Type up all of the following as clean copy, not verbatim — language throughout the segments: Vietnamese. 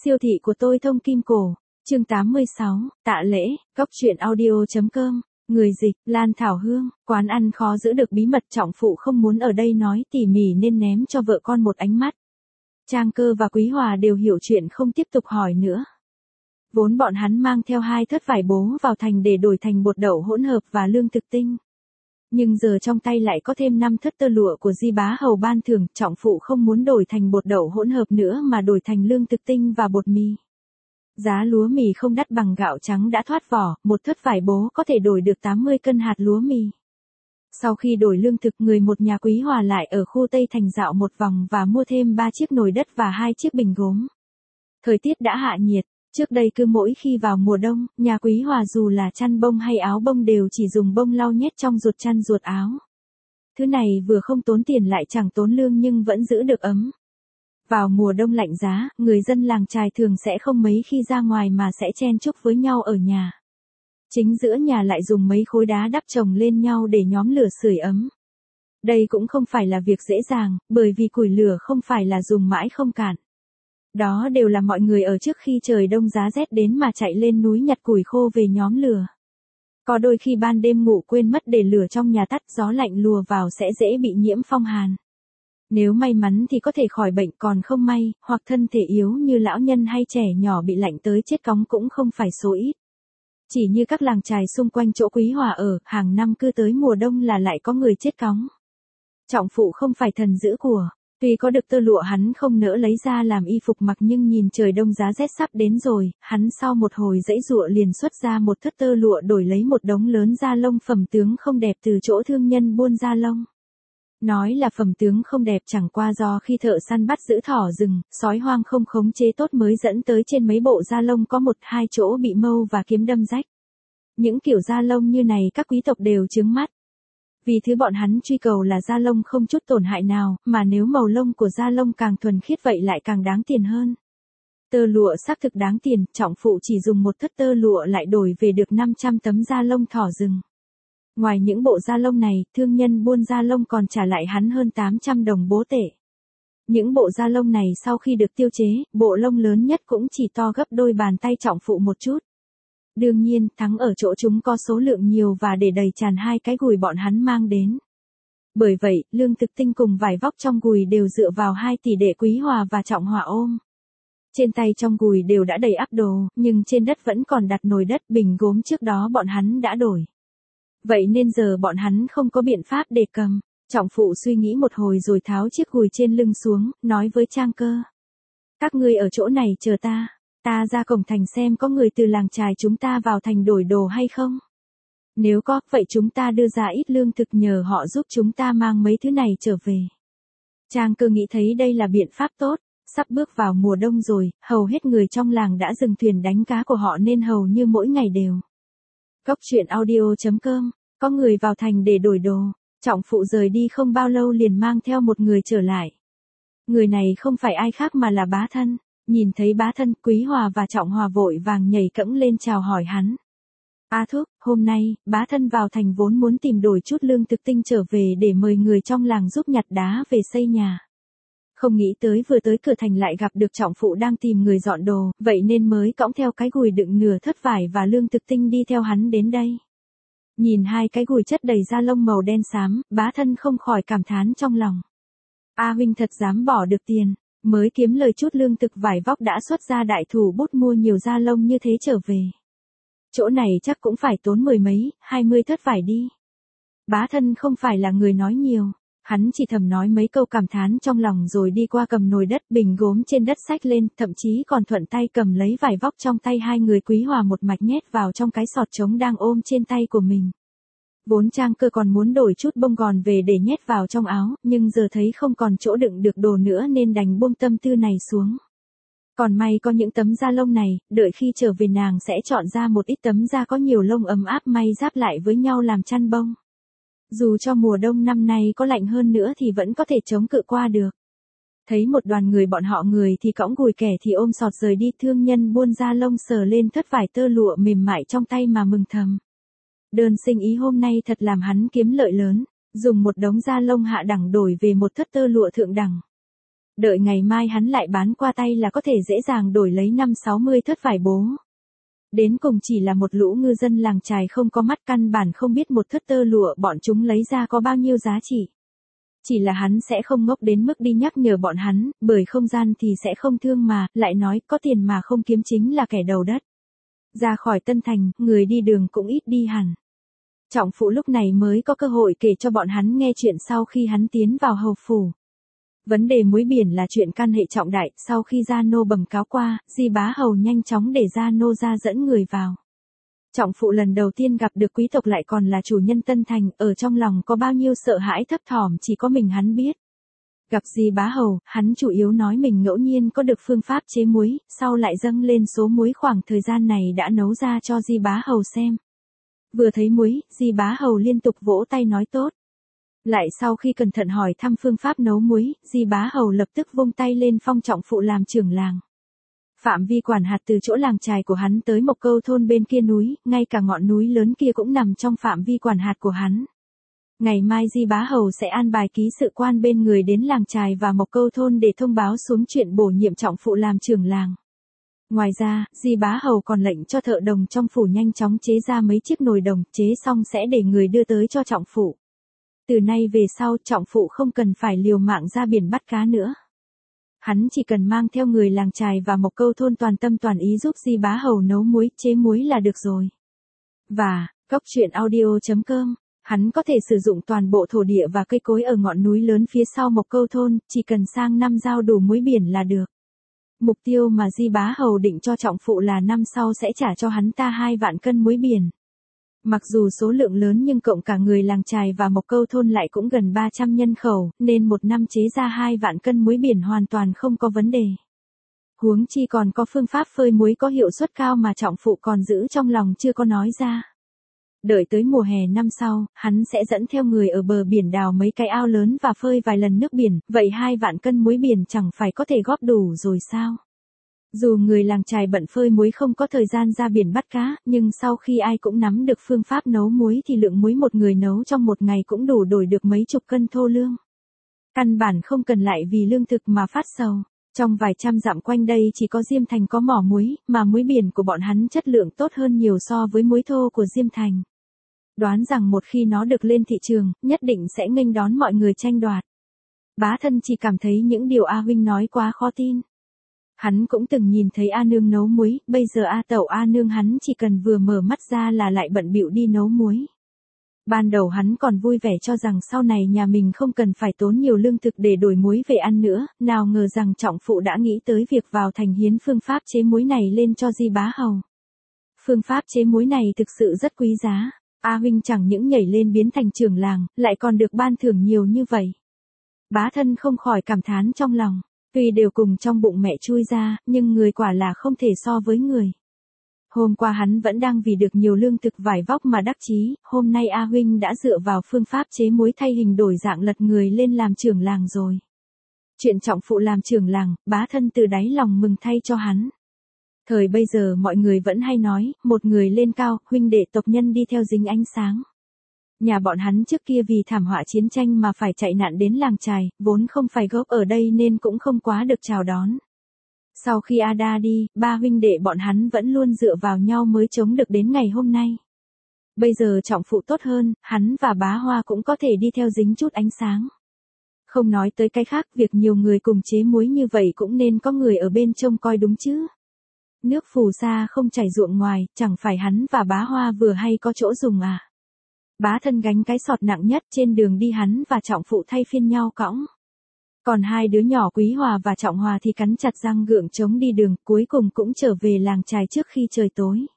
Siêu thị của tôi thông kim cổ. Chương 86, tạ lễ, góc truyện audio.com. Người dịch, Lan Thảo Hương, quán ăn khó giữ được bí mật trọng phụ không muốn ở đây nói tỉ mỉ nên ném cho vợ con một ánh mắt. Trang Cơ và Quý Hòa đều hiểu chuyện không tiếp tục hỏi nữa. Vốn bọn hắn mang theo 2 thớt vải bố vào thành để đổi thành bột đậu hỗn hợp và lương thực tinh. Nhưng giờ trong tay lại có thêm 5 thớt tơ lụa của Di Bá Hầu ban thưởng, trọng phụ không muốn đổi thành bột đậu hỗn hợp nữa mà đổi thành lương thực tinh và bột mì. Giá lúa mì không đắt bằng gạo trắng đã thoát vỏ, một thớt vải bố có thể đổi được 80 cân hạt lúa mì. Sau khi đổi lương thực, người một nhà Quý Hòa lại ở khu Tây Thành dạo một vòng và mua thêm 3 chiếc nồi đất và 2 chiếc bình gốm. Thời tiết đã hạ nhiệt, trước đây cứ mỗi khi vào mùa đông, nhà Quý Hòa dù là chăn bông hay áo bông đều chỉ dùng bông lau nhét trong ruột chăn ruột áo. Thứ này vừa không tốn tiền lại chẳng tốn lương nhưng vẫn giữ được ấm. Vào mùa đông lạnh giá, người dân làng chài thường sẽ không mấy khi ra ngoài mà sẽ chen chúc với nhau ở nhà. Chính giữa nhà lại dùng mấy khối đá đắp chồng lên nhau để nhóm lửa sưởi ấm. Đây cũng không phải là việc dễ dàng, bởi vì củi lửa không phải là dùng mãi không cạn. Đó đều là mọi người ở trước khi trời đông giá rét đến mà chạy lên núi nhặt củi khô về nhóm lửa. Có đôi khi ban đêm ngủ quên mất để lửa trong nhà tắt, gió lạnh lùa vào sẽ dễ bị nhiễm phong hàn. Nếu may mắn thì có thể khỏi bệnh, còn không may, hoặc thân thể yếu như lão nhân hay trẻ nhỏ bị lạnh tới chết cóng cũng không phải số ít. Chỉ như các làng chài xung quanh chỗ Quý Hòa ở, hàng năm cứ tới mùa đông là lại có người chết cóng. Trọng phụ không phải thần giữ của, tuy có được tơ lụa hắn không nỡ lấy ra làm y phục mặc nhưng nhìn trời đông giá rét sắp đến rồi, hắn sau một hồi giãy giụa liền xuất ra một thớt tơ lụa đổi lấy một đống lớn da lông phẩm tướng không đẹp từ chỗ thương nhân buôn da lông. Nói là phẩm tướng không đẹp chẳng qua do khi thợ săn bắt giữ thỏ rừng, sói hoang không khống chế tốt mới dẫn tới trên mấy bộ da lông có 1-2 chỗ bị mâu và kiếm đâm rách. Những kiểu da lông như này các quý tộc đều chướng mắt. Vì thứ bọn hắn truy cầu là da lông không chút tổn hại nào, mà nếu màu lông của da lông càng thuần khiết vậy lại càng đáng tiền hơn. Tơ lụa xác thực đáng tiền, trọng phụ chỉ dùng một thớt tơ lụa lại đổi về được 500 tấm da lông thỏ rừng. Ngoài những bộ da lông này, thương nhân buôn da lông còn trả lại hắn hơn 800 đồng bố tệ. Những bộ da lông này sau khi được tiêu chế, bộ lông lớn nhất cũng chỉ to gấp đôi bàn tay trọng phụ một chút. Đương nhiên, thắng ở chỗ chúng có số lượng nhiều và để đầy tràn 2 cái gùi bọn hắn mang đến. Bởi vậy, lương thực tinh cùng vải vóc trong gùi đều dựa vào 2 tỷ đệ Quý Hòa và Trọng Hòa ôm. Trên tay trong gùi đều đã đầy ắp đồ, nhưng trên đất vẫn còn đặt nồi đất bình gốm trước đó bọn hắn đã đổi. Vậy nên giờ bọn hắn không có biện pháp để cầm. Trọng phụ suy nghĩ một hồi rồi tháo chiếc gùi trên lưng xuống, nói với Trang Cơ. Các ngươi ở chỗ này chờ ta. Ta ra cổng thành xem có người từ làng chài chúng ta vào thành đổi đồ hay không. Nếu có, vậy chúng ta đưa ra ít lương thực nhờ họ giúp chúng ta mang mấy thứ này trở về. Trang Cơ nghĩ thấy đây là biện pháp tốt. Sắp bước vào mùa đông rồi, hầu hết người trong làng đã dừng thuyền đánh cá của họ nên hầu như mỗi ngày đều. Góc truyện audio.com, có người vào thành để đổi đồ, trọng phụ rời đi không bao lâu liền mang theo một người trở lại. Người này không phải ai khác mà là bá thân, nhìn thấy bá thân, Quý Hòa và Trọng Hòa vội vàng nhảy cẫng lên chào hỏi hắn. Thúc, hôm nay, bá thân vào thành vốn muốn tìm đổi chút lương thực tinh trở về để mời người trong làng giúp nhặt đá về xây nhà. Không nghĩ tới vừa tới cửa thành lại gặp được trọng phụ đang tìm người dọn đồ, vậy nên mới cõng theo cái gùi đựng nửa thớt vải và lương thực tinh đi theo hắn đến đây. Nhìn 2 cái gùi chất đầy da lông màu đen xám, bá thân không khỏi cảm thán trong lòng. Huynh thật dám bỏ được tiền, mới kiếm lời chút lương thực vải vóc đã xuất ra đại thủ bút mua nhiều da lông như thế trở về. Chỗ này chắc cũng phải tốn 10 mấy, 20 thớt vải đi. Bá thân không phải là người nói nhiều. Hắn chỉ thầm nói mấy câu cảm thán trong lòng rồi đi qua cầm nồi đất bình gốm trên đất xách lên, thậm chí còn thuận tay cầm lấy vải vóc trong tay 2 người Quý Hòa một mạch nhét vào trong cái sọt trống đang ôm trên tay của mình. Vốn Trang Cơ còn muốn đổi chút bông gòn về để nhét vào trong áo, nhưng giờ thấy không còn chỗ đựng được đồ nữa nên đành buông tâm tư này xuống. Còn may có những tấm da lông này, đợi khi trở về nàng sẽ chọn ra một ít tấm da có nhiều lông ấm áp may giáp lại với nhau làm chăn bông. Dù cho mùa đông năm nay có lạnh hơn nữa thì vẫn có thể chống cự qua được. Thấy một đoàn người bọn họ người thì cõng gùi kẻ thì ôm sọt rời đi, thương nhân buôn da lông sờ lên thớt vải tơ lụa mềm mại trong tay mà mừng thầm. Đơn sinh ý hôm nay thật làm hắn kiếm lợi lớn, dùng một đống da lông hạ đẳng đổi về một thớt tơ lụa thượng đẳng. Đợi ngày mai hắn lại bán qua tay là có thể dễ dàng đổi lấy 50-60 thớt vải bố. Đến cùng chỉ là một lũ ngư dân làng chài không có mắt, căn bản không biết một thớt tơ lụa bọn chúng lấy ra có bao nhiêu giá trị. Chỉ là hắn sẽ không ngốc đến mức đi nhắc nhở bọn hắn, bởi không gian thì sẽ không thương mà, lại nói có tiền mà không kiếm chính là kẻ đầu đất. Ra khỏi Tân Thành, người đi đường cũng ít đi hẳn. Trọng Phụ lúc này mới có cơ hội kể cho bọn hắn nghe chuyện sau khi hắn tiến vào hầu phủ. Vấn đề muối biển là chuyện can hệ trọng đại, sau khi Gia Nô bẩm cáo qua, Di Bá Hầu nhanh chóng để Gia Nô ra dẫn người vào. Trọng Phụ lần đầu tiên gặp được quý tộc lại còn là chủ nhân Tân Thành, ở trong lòng có bao nhiêu sợ hãi thấp thỏm chỉ có mình hắn biết. Gặp Di Bá Hầu, hắn chủ yếu nói mình ngẫu nhiên có được phương pháp chế muối, sau lại dâng lên số muối khoảng thời gian này đã nấu ra cho Di Bá Hầu xem. Vừa thấy muối, Di Bá Hầu liên tục vỗ tay nói tốt. Lại sau khi cẩn thận hỏi thăm phương pháp nấu muối, Di Bá Hầu lập tức vung tay lên phong Trọng Phụ làm trưởng làng. Phạm vi quản hạt từ chỗ làng chài của hắn tới Mộc Câu thôn bên kia núi, ngay cả ngọn núi lớn kia cũng nằm trong phạm vi quản hạt của hắn. Ngày mai Di Bá Hầu sẽ an bài ký sự quan bên người đến làng chài và Mộc Câu thôn để thông báo xuống chuyện bổ nhiệm Trọng Phụ làm trưởng làng. Ngoài ra, Di Bá Hầu còn lệnh cho thợ đồng trong phủ nhanh chóng chế ra mấy chiếc nồi đồng, chế xong sẽ để người đưa tới cho Trọng Phụ. Từ nay về sau Trọng Phụ không cần phải liều mạng ra biển bắt cá nữa. Hắn chỉ cần mang theo người làng chài và Mộc Câu thôn toàn tâm toàn ý giúp Di Bá Hầu nấu muối, chế muối là được rồi. Và, Góc Truyện Audio.com, hắn có thể sử dụng toàn bộ thổ địa và cây cối ở ngọn núi lớn phía sau Mộc Câu thôn, chỉ cần sang năm giao đủ muối biển là được. Mục tiêu mà Di Bá Hầu định cho Trọng Phụ là năm sau sẽ trả cho hắn ta 2 vạn cân muối biển. Mặc dù số lượng lớn nhưng cộng cả người làng chài và Mộc Câu thôn lại cũng gần 300 nhân khẩu, nên một năm chế ra 2 vạn cân muối biển hoàn toàn không có vấn đề. Huống chi còn có phương pháp phơi muối có hiệu suất cao mà Trọng Phụ còn giữ trong lòng chưa có nói ra. Đợi tới mùa hè năm sau, hắn sẽ dẫn theo người ở bờ biển đào mấy cái ao lớn và phơi vài lần nước biển, vậy 2 vạn cân muối biển chẳng phải có thể góp đủ rồi sao? Dù người làng chài bận phơi muối không có thời gian ra biển bắt cá, nhưng sau khi ai cũng nắm được phương pháp nấu muối thì lượng muối một người nấu trong một ngày cũng đủ đổi được mấy chục cân thô lương. Căn bản không cần lại vì lương thực mà phát sầu. Trong vài trăm dặm quanh đây chỉ có Diêm Thành có mỏ muối, mà muối biển của bọn hắn chất lượng tốt hơn nhiều so với muối thô của Diêm Thành. Đoán rằng một khi nó được lên thị trường, nhất định sẽ nghênh đón mọi người tranh đoạt. Bá Thân chỉ cảm thấy những điều A huynh nói quá khó tin. Hắn cũng từng nhìn thấy A nương nấu muối, bây giờ A tẩu A nương hắn chỉ cần vừa mở mắt ra là lại bận bịu đi nấu muối. Ban đầu hắn còn vui vẻ cho rằng sau này nhà mình không cần phải tốn nhiều lương thực để đổi muối về ăn nữa, nào ngờ rằng Trọng Phụ đã nghĩ tới việc vào thành hiến phương pháp chế muối này lên cho Di Bá Hầu. Phương pháp chế muối này thực sự rất quý giá, A huynh chẳng những nhảy lên biến thành trưởng làng, lại còn được ban thưởng nhiều như vậy. Bá Thân không khỏi cảm thán trong lòng, tuy đều cùng trong bụng mẹ chui ra, nhưng người quả là không thể so với người. Hôm qua hắn vẫn đang vì được nhiều lương thực vải vóc mà đắc chí, hôm nay A huynh đã dựa vào phương pháp chế muối thay hình đổi dạng lật người lên làm trưởng làng rồi. Chuyện Trọng Phụ làm trưởng làng, Bá Thân từ đáy lòng mừng thay cho hắn. Thời bây giờ mọi người vẫn hay nói, một người lên cao, huynh đệ tộc nhân đi theo dính ánh sáng. Nhà bọn hắn trước kia vì thảm họa chiến tranh mà phải chạy nạn đến làng chài, vốn không phải gốc ở đây nên cũng không quá được chào đón. Sau khi Ada đi, ba huynh đệ bọn hắn vẫn luôn dựa vào nhau mới chống được đến ngày hôm nay. Bây giờ Trọng Phụ tốt hơn, hắn và Bá Hoa cũng có thể đi theo dính chút ánh sáng. Không nói tới cái khác, việc nhiều người cùng chế muối như vậy cũng nên có người ở bên trông coi đúng chứ. Nước phù sa không chảy ruộng ngoài, chẳng phải hắn và Bá Hoa vừa hay có chỗ dùng à. Bá Thân gánh cái sọt nặng nhất, trên đường đi hắn và Trọng Phụ thay phiên nhau cõng. Còn hai đứa nhỏ Quý Hòa và Trọng Hòa thì cắn chặt răng gượng chống đi đường, cuối cùng cũng trở về làng chài trước khi trời tối.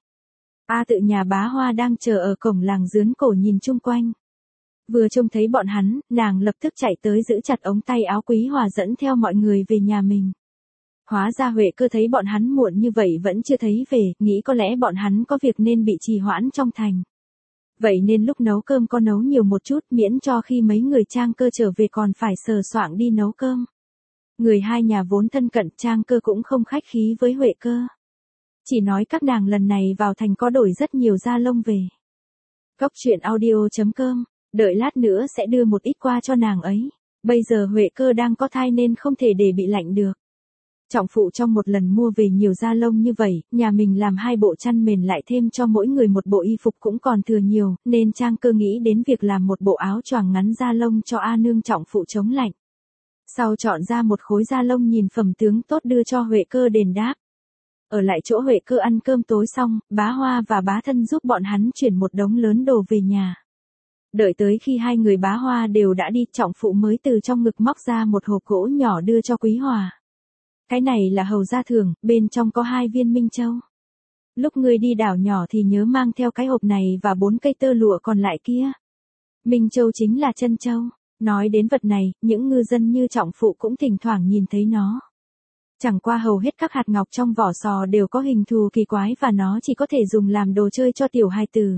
A Tự nhà Bá Hoa đang chờ ở cổng làng dướn cổ nhìn chung quanh. Vừa trông thấy bọn hắn, nàng lập tức chạy tới giữ chặt ống tay áo Quý Hòa dẫn theo mọi người về nhà mình. Hóa ra Huệ Cơ thấy bọn hắn muộn như vậy vẫn chưa thấy về, nghĩ có lẽ bọn hắn có việc nên bị trì hoãn trong thành. Vậy nên lúc nấu cơm có nấu nhiều một chút, miễn cho khi mấy người Trang Cơ trở về còn phải sờ soạng đi nấu cơm. Người hai nhà vốn thân cận, Trang Cơ cũng không khách khí với Huệ Cơ. Chỉ nói các nàng lần này vào thành có đổi rất nhiều da lông về. Góc Truyện Audio.com, đợi lát nữa sẽ đưa một ít qua cho nàng ấy. Bây giờ Huệ Cơ đang có thai nên không thể để bị lạnh được. Trọng phụ trong một lần mua về nhiều da lông như vậy, nhà mình làm 2 bộ chăn mền lại thêm cho mỗi người một bộ y phục cũng còn thừa nhiều, nên Trang Cơ nghĩ đến việc làm một bộ áo choàng ngắn da lông cho A Nương trọng phụ chống lạnh. Sau chọn ra một khối da lông nhìn phẩm tướng tốt đưa cho Huệ Cơ đền đáp. Ở lại chỗ Huệ Cơ ăn cơm tối xong, bá Hoa và bá Thân giúp bọn hắn chuyển một đống lớn đồ về nhà. Đợi tới khi hai người bá Hoa đều đã đi, trọng phụ mới từ trong ngực móc ra một hộp gỗ nhỏ đưa cho Quý Hòa. Cái này là hầu gia thưởng, bên trong có 2 viên minh châu. Lúc ngươi đi đảo nhỏ thì nhớ mang theo cái hộp này và 4 cây tơ lụa còn lại kia. Minh châu chính là chân châu. Nói đến vật này, những ngư dân như trọng phụ cũng thỉnh thoảng nhìn thấy nó. Chẳng qua hầu hết các hạt ngọc trong vỏ sò đều có hình thù kỳ quái và nó chỉ có thể dùng làm đồ chơi cho tiểu hài tử.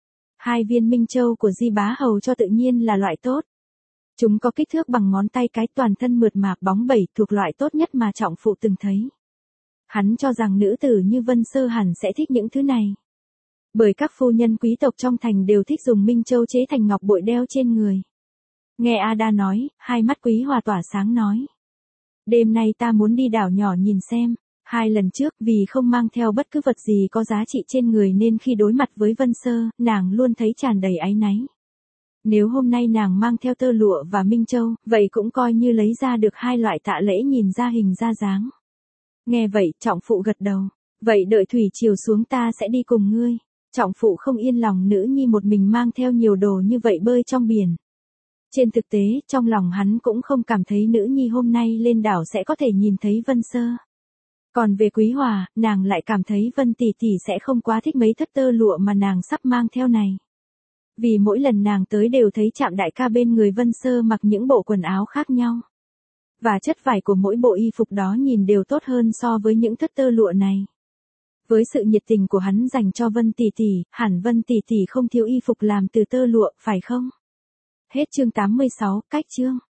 2 viên minh châu của Di Bá Hầu cho tự nhiên là loại tốt. Chúng có kích thước bằng ngón tay cái, toàn thân mượt mà bóng bẩy, thuộc loại tốt nhất mà trọng phụ từng thấy. Hắn cho rằng nữ tử như Vân Sơ hẳn sẽ thích những thứ này. Bởi các phu nhân quý tộc trong thành đều thích dùng minh châu chế thành ngọc bội đeo trên người. Nghe Ada nói, hai mắt Quý Hòa tỏa sáng nói. Đêm nay ta muốn đi đảo nhỏ nhìn xem. 2 lần trước vì không mang theo bất cứ vật gì có giá trị trên người nên khi đối mặt với Vân Sơ, nàng luôn thấy tràn đầy áy náy. Nếu hôm nay nàng mang theo tơ lụa và minh châu, vậy cũng coi như lấy ra được 2 loại tạ lễ nhìn ra hình ra dáng. Nghe vậy, trọng phụ gật đầu. Vậy đợi thủy chiều xuống ta sẽ đi cùng ngươi. Trọng phụ không yên lòng nữ nhi một mình mang theo nhiều đồ như vậy bơi trong biển. Trên thực tế, trong lòng hắn cũng không cảm thấy nữ nhi hôm nay lên đảo sẽ có thể nhìn thấy Vân Sơ. Còn về Quý Hòa, nàng lại cảm thấy Vân tỷ tỷ sẽ không quá thích mấy thất tơ lụa mà nàng sắp mang theo này. Vì mỗi lần nàng tới đều thấy Trạm đại ca bên người Vân Sơ mặc những bộ quần áo khác nhau. Và chất vải của mỗi bộ y phục đó nhìn đều tốt hơn so với những thất tơ lụa này. Với sự nhiệt tình của hắn dành cho Vân tỷ tỷ, hẳn Vân tỷ tỷ không thiếu y phục làm từ tơ lụa, phải không? Hết chương 86, cách chương.